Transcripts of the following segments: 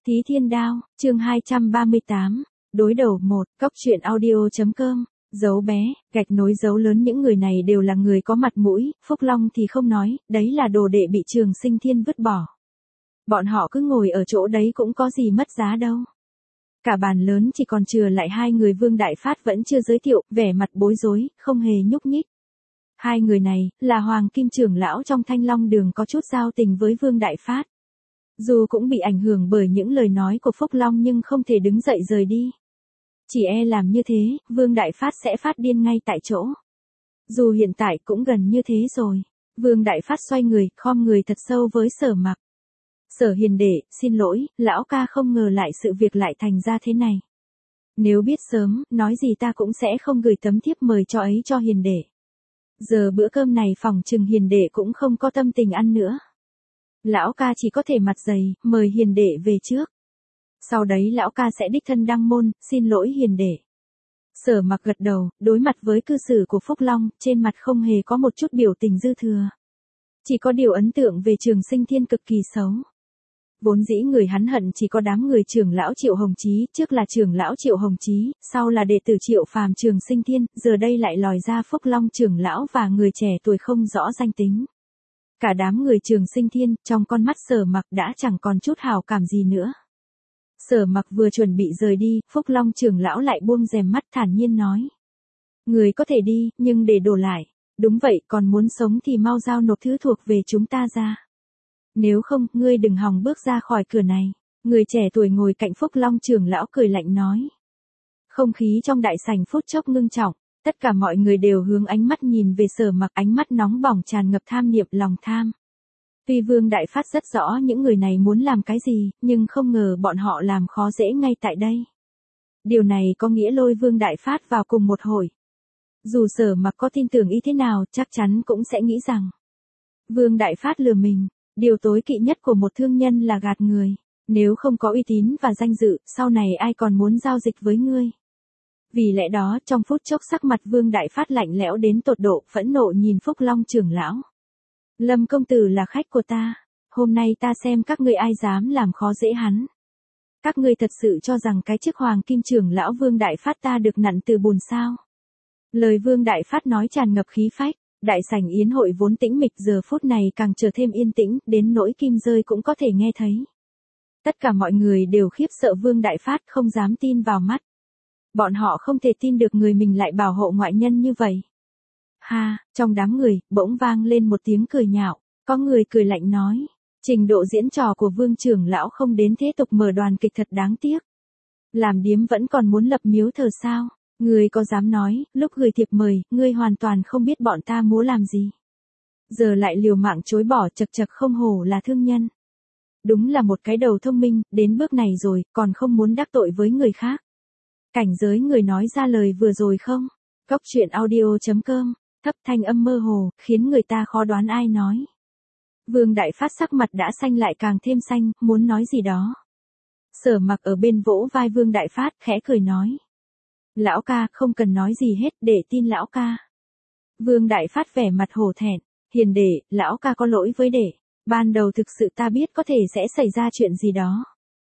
Thí Thiên Đao, chương 238, đối đầu 1, cóc truyện audio.com, dấu bé, gạch nối dấu lớn những người này đều là người có mặt mũi, Phúc Long thì không nói, đấy là đồ đệ bị Trường Sinh Thiên vứt bỏ. Bọn họ cứ ngồi ở chỗ đấy cũng có gì mất giá đâu. Cả bàn lớn chỉ còn chừa lại hai người Vương Đại Phát vẫn chưa giới thiệu, vẻ mặt bối rối, không hề nhúc nhích. Hai người này, là Hoàng Kim trưởng lão trong Thanh Long Đường có chút giao tình với Vương Đại Phát. Dù cũng bị ảnh hưởng bởi những lời nói của Phúc Long nhưng không thể đứng dậy rời đi. Chỉ e làm như thế, Vương Đại Phát sẽ phát điên ngay tại chỗ. Dù hiện tại cũng gần như thế rồi. Vương Đại Phát xoay người, khom người thật sâu với Sở Mặc. Sở Hiền Đệ, xin lỗi, lão ca không ngờ lại sự việc lại thành ra thế này. Nếu biết sớm, nói gì ta cũng sẽ không gửi tấm thiếp mời cho ấy cho Hiền Đệ. Giờ bữa cơm này phòng chừng Hiền Đệ cũng không có tâm tình ăn nữa. Lão ca chỉ có thể mặt dày, mời Hiền Đệ về trước. Sau đấy lão ca sẽ đích thân đăng môn, xin lỗi Hiền Đệ. Sở Mặc gật đầu, đối mặt với cư xử của Phúc Long, trên mặt không hề có một chút biểu tình dư thừa. Chỉ có điều ấn tượng về Trường Sinh Thiên cực kỳ xấu. Vốn dĩ người hắn hận chỉ có đám người trưởng lão Triệu Hồng Chí, trước là trưởng lão Triệu Hồng Chí, sau là đệ tử Triệu Phàm Trường Sinh Thiên, giờ đây lại lòi ra Phúc Long trưởng lão và người trẻ tuổi không rõ danh tính. Cả đám người Trường Sinh Thiên, trong con mắt Sở Mặc đã chẳng còn chút hảo cảm gì nữa. Sở Mặc vừa chuẩn bị rời đi, Phúc Long trưởng lão lại buông rèm mắt thản nhiên nói. Người có thể đi, nhưng để đổ lại. Đúng vậy, còn muốn sống thì mau giao nộp thứ thuộc về chúng ta ra. Nếu không, ngươi đừng hòng bước ra khỏi cửa này. Người trẻ tuổi ngồi cạnh Phúc Long trưởng lão cười lạnh nói. Không khí trong đại sảnh phút chốc ngưng trọng. Tất cả mọi người đều hướng ánh mắt nhìn về Sở Mặc, ánh mắt nóng bỏng tràn ngập tham niệm lòng tham. Tuy Vương Đại Phát rất rõ những người này muốn làm cái gì, nhưng không ngờ bọn họ làm khó dễ ngay tại đây. Điều này có nghĩa lôi Vương Đại Phát vào cùng một hội. Dù Sở Mặc có tin tưởng ý thế nào, chắc chắn cũng sẽ nghĩ rằng Vương Đại Phát lừa mình. Điều tối kỵ nhất của một thương nhân là gạt người. Nếu không có uy tín và danh dự, sau này ai còn muốn giao dịch với ngươi. Vì lẽ đó, trong phút chốc sắc mặt Vương Đại Phát lạnh lẽo đến tột độ, phẫn nộ nhìn Phúc Long trưởng lão. Lâm công tử là khách của ta. Hôm nay ta xem các ngươi ai dám làm khó dễ hắn. Các ngươi thật sự cho rằng cái chức Hoàng Kim trưởng lão Vương Đại Phát ta được nặn từ bùn sao? Lời Vương Đại Phát nói tràn ngập khí phách. Đại sảnh yến hội vốn tĩnh mịch giờ phút này càng trở thêm yên tĩnh, đến nỗi kim rơi cũng có thể nghe thấy. Tất cả mọi người đều khiếp sợ Vương Đại Phát, không dám tin vào mắt. Bọn họ không thể tin được người mình lại bảo hộ ngoại nhân như vậy. Ha, trong đám người, bỗng vang lên một tiếng cười nhạo, có người cười lạnh nói. Trình độ diễn trò của Vương trưởng lão không đến thế tục mở đoàn kịch thật đáng tiếc. Làm điếm vẫn còn muốn lập miếu thờ sao? Ngươi có dám nói, lúc gửi thiệp mời, ngươi hoàn toàn không biết bọn ta múa làm gì. Giờ lại liều mạng chối bỏ, chật chật không hổ là thương nhân. Đúng là một cái đầu thông minh, đến bước này rồi, còn không muốn đắc tội với người khác. Cảnh giới người nói ra lời vừa rồi không? Cóc truyện audio.com, thấp thanh âm mơ hồ, khiến người ta khó đoán ai nói. Vương Đại Phát sắc mặt đã xanh lại càng thêm xanh, muốn nói gì đó. Sở Mặc ở bên vỗ vai Vương Đại Phát, khẽ cười nói. Lão ca, không cần nói gì hết, để tin lão ca. Vương Đại Phát vẻ mặt hổ thẹn. Hiền Đệ, lão ca có lỗi với đệ. Ban đầu thực sự ta biết có thể sẽ xảy ra chuyện gì đó.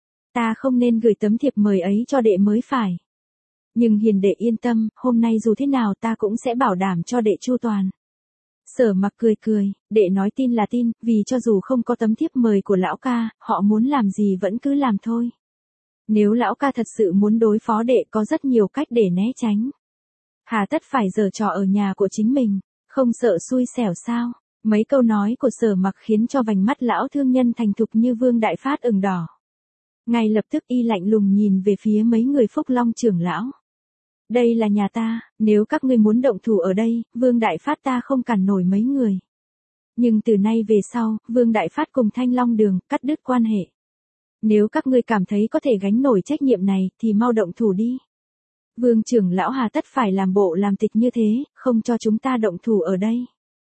Ta không nên gửi tấm thiệp mời ấy cho đệ mới phải. Nhưng Hiền Đệ yên tâm, hôm nay dù thế nào ta cũng sẽ bảo đảm cho đệ chu toàn. Sở Mặc cười cười, đệ nói tin là tin, vì cho dù không có tấm thiếp mời của lão ca, họ muốn làm gì vẫn cứ làm thôi. Nếu lão ca thật sự muốn đối phó đệ có rất nhiều cách để né tránh. Hà tất phải giở trò ở nhà của chính mình, không sợ xui xẻo sao? Mấy câu nói của Sở Mặc khiến cho vành mắt lão thương nhân thành thục như Vương Đại Phát ửng đỏ. Ngay lập tức y lạnh lùng nhìn về phía mấy người Phúc Long trưởng lão. Đây là nhà ta, nếu các ngươi muốn động thủ ở đây, Vương Đại Phát ta không cản nổi mấy người. Nhưng từ nay về sau, Vương Đại Phát cùng Thanh Long Đường cắt đứt quan hệ. Nếu các ngươi cảm thấy có thể gánh nổi trách nhiệm này, thì mau động thủ đi. Vương trưởng lão hà tất phải làm bộ làm tịch như thế, không cho chúng ta động thủ ở đây.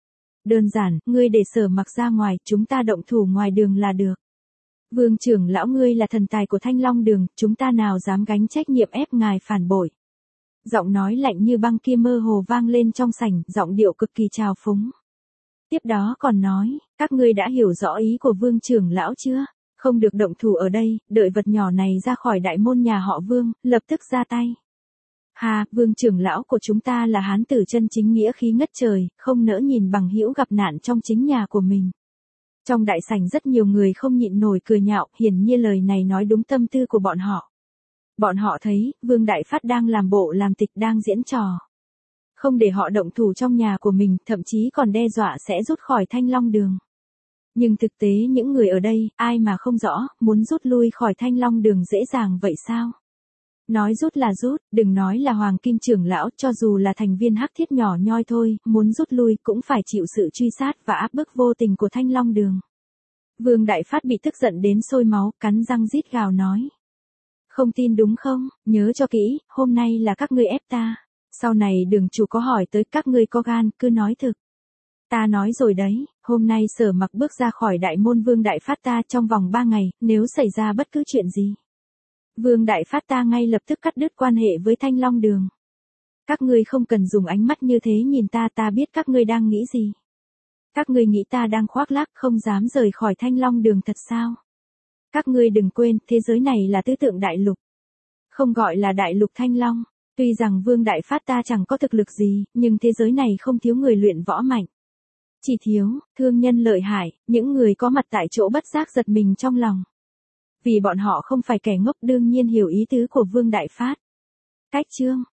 Đơn giản, ngươi để Sở Mặc ra ngoài, chúng ta động thủ ngoài đường là được. Vương trưởng lão ngươi là thần tài của Thanh Long Đường, chúng ta nào dám gánh trách nhiệm ép ngài phản bội. Giọng nói lạnh như băng kia mơ hồ vang lên trong sảnh, giọng điệu cực kỳ trào phúng. Tiếp đó còn nói, các ngươi đã hiểu rõ ý của Vương trưởng lão chưa? Không được động thủ ở đây, đợi vật nhỏ này ra khỏi đại môn nhà họ Vương, lập tức ra tay. Hà, Vương trưởng lão của chúng ta là hán tử chân chính nghĩa khí ngất trời, không nỡ nhìn bằng hữu gặp nạn trong chính nhà của mình. Trong đại sảnh rất nhiều người không nhịn nổi cười nhạo, hiển nhiên lời này nói đúng tâm tư của bọn họ. Bọn họ thấy, Vương Đại Phát đang làm bộ làm tịch đang diễn trò. Không để họ động thủ trong nhà của mình, thậm chí còn đe dọa sẽ rút khỏi Thanh Long Đường. Nhưng thực tế những người ở đây, ai mà không rõ, muốn rút lui khỏi Thanh Long Đường dễ dàng vậy sao? Nói rút là rút, đừng nói là Hoàng Kim trưởng lão, cho dù là thành viên Hắc Thiết nhỏ nhoi thôi, muốn rút lui cũng phải chịu sự truy sát và áp bức vô tình của Thanh Long Đường. Vương Đại Phát bị tức giận đến sôi máu, cắn răng rít gào nói. Không tin đúng không, nhớ cho kỹ, hôm nay là các ngươi ép ta. Sau này đường chủ có hỏi tới các ngươi có gan, cứ nói thực. Ta nói rồi đấy, hôm nay Sở Mặc bước ra khỏi đại môn Vương Đại Phát ta trong vòng 3 ngày, nếu xảy ra bất cứ chuyện gì. Vương Đại Phát ta ngay lập tức cắt đứt quan hệ với Thanh Long Đường. Các ngươi không cần dùng ánh mắt như thế nhìn ta, ta biết các ngươi đang nghĩ gì. Các ngươi nghĩ ta đang khoác lác không dám rời khỏi Thanh Long Đường thật sao? Các ngươi đừng quên, thế giới này là tứ tượng đại lục. Không gọi là đại lục Thanh Long. Tuy rằng Vương Đại Phát ta chẳng có thực lực gì, nhưng thế giới này không thiếu người luyện võ mạnh. Chỉ thiếu, thương nhân lợi hại, những người có mặt tại chỗ bất giác giật mình trong lòng. Vì bọn họ không phải kẻ ngốc đương nhiên hiểu ý tứ của Vương Đại Phát. Cách chương